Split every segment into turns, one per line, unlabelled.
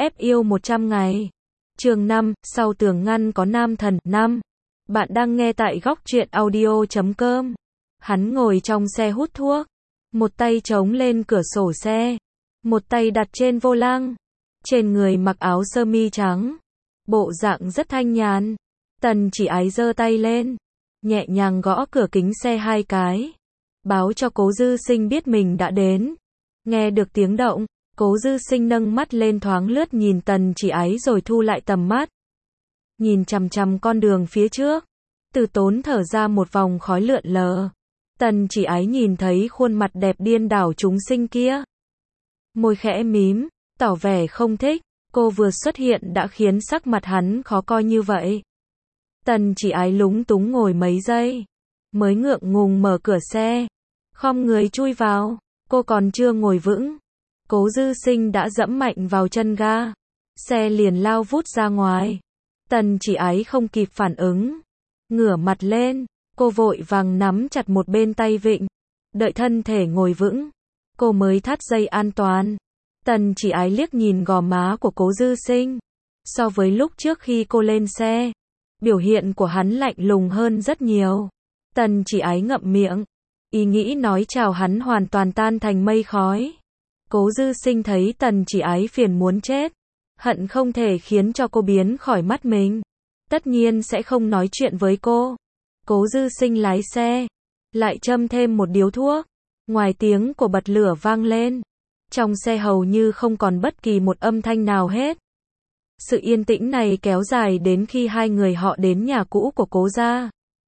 ép yêu 100 ngày. Chương 5, sau tường ngăn có nam thần. 5. Bạn đang nghe tại góc truyện audio.com. Hắn ngồi trong xe hút thuốc, một tay chống lên cửa sổ xe, một tay đặt trên vô lăng. Trên người mặc áo sơ mi trắng, bộ dạng rất thanh nhàn. Tần Chỉ Ái giơ tay lên, nhẹ nhàng gõ cửa kính xe 2 cái, báo cho Cố Dư Sinh biết mình đã đến. Nghe được tiếng động, Cố Dư Sinh nâng mắt lên thoáng lướt nhìn Tần Chỉ Ái rồi thu lại tầm mắt. Nhìn chằm chằm con đường phía trước, Từ Tốn thở ra một vòng khói lượn lờ. Tần Chỉ Ái nhìn thấy khuôn mặt đẹp điên đảo chúng sinh kia, môi khẽ mím, tỏ vẻ không thích. Cô vừa xuất hiện đã khiến sắc mặt hắn khó coi như vậy. Tần Chỉ Ái lúng túng ngồi mấy giây, mới ngượng ngùng mở cửa xe, khom người chui vào. Cô còn chưa ngồi vững, Cố Dư Sinh đã dẫm mạnh vào chân ga, xe liền lao vút ra ngoài. Tần Chỉ Ái không kịp phản ứng, ngửa mặt lên, cô vội vàng nắm chặt một bên tay vịn, đợi thân thể ngồi vững, cô mới thắt dây an toàn. Tần Chỉ Ái liếc nhìn gò má của Cố Dư Sinh, so với lúc trước khi cô lên xe, biểu hiện của hắn lạnh lùng hơn rất nhiều. Tần Chỉ Ái ngậm miệng, ý nghĩ nói chào hắn hoàn toàn tan thành mây khói. Cố Dư Sinh thấy Tần Chỉ Ái phiền muốn chết, hận không thể khiến cho cô biến khỏi mắt mình. Tất nhiên sẽ không nói chuyện với cô. Cố Dư Sinh lái xe, lại châm thêm một điếu thuốc. Ngoài tiếng của bật lửa vang lên, trong xe hầu như không còn bất kỳ một âm thanh nào hết. Sự yên tĩnh này kéo dài đến khi hai người họ đến nhà cũ của Cố gia.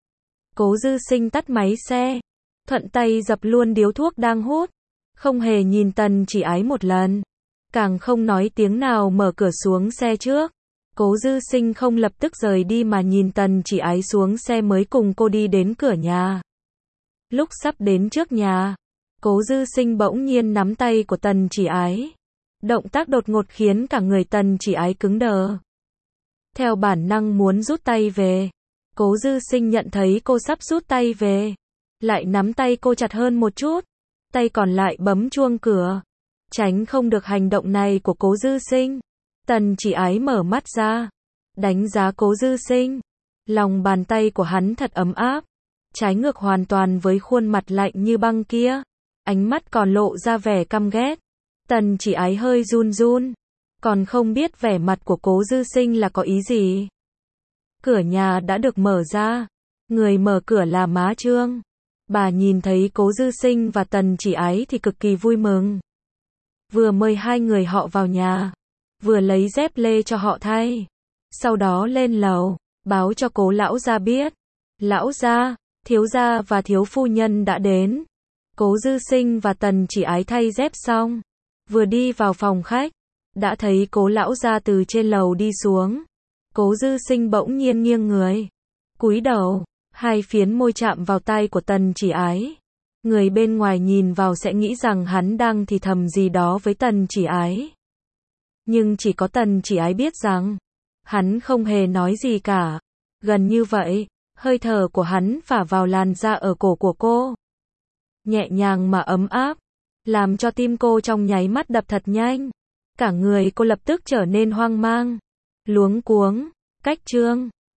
Cố Dư Sinh tắt máy xe, thuận tay dập luôn điếu thuốc đang hút, không hề nhìn Tần Chỉ Ái một lần, càng không nói tiếng nào mở cửa xuống xe trước. Cố Dư Sinh không lập tức rời đi mà nhìn Tần Chỉ Ái xuống xe mới cùng cô đi đến cửa nhà. Lúc sắp đến trước nhà, Cố Dư Sinh bỗng nhiên nắm tay của Tần Chỉ Ái. Động tác đột ngột khiến cả người Tần Chỉ Ái cứng đờ. Theo bản năng muốn rút tay về, Cố Dư Sinh nhận thấy cô sắp rút tay về, lại nắm tay cô chặt hơn một chút, tay còn lại bấm chuông cửa. Tránh không được hành động này của Cố Dư Sinh. Tần Chỉ Ái mở mắt ra, đánh giá Cố Dư Sinh. Lòng bàn tay của hắn thật ấm áp, trái ngược hoàn toàn với khuôn mặt lạnh như băng kia. Ánh mắt còn lộ ra vẻ căm ghét. Tần Chỉ Ái hơi run run, còn không biết vẻ mặt của Cố Dư Sinh là có ý gì. Cửa nhà đã được mở ra, người mở cửa là má Trương. Bà nhìn thấy Cố Dư Sinh và Tần Chỉ Ái thì cực kỳ vui mừng. Vừa mời hai người họ vào nhà, vừa lấy dép lê cho họ thay. Sau đó lên lầu, báo cho Cố lão gia biết. Lão gia, thiếu gia và thiếu phu nhân đã đến. Cố Dư Sinh và Tần Chỉ Ái thay dép xong, vừa đi vào phòng khách, đã thấy Cố lão gia từ trên lầu đi xuống. Cố Dư Sinh bỗng nhiên nghiêng người, cúi đầu, hai phiến môi chạm vào tay của Tần Chỉ Ái. Người bên ngoài nhìn vào sẽ nghĩ rằng hắn đang thì thầm gì đó với Tần Chỉ Ái. Nhưng chỉ có Tần Chỉ Ái biết rằng, hắn không hề nói gì cả. Gần như vậy, hơi thở của hắn phả vào làn da ở cổ của cô. Nhẹ nhàng mà ấm áp, làm cho tim cô trong nháy mắt đập thật nhanh. Cả người cô lập tức trở nên hoang mang, luống cuống. Cách Trương,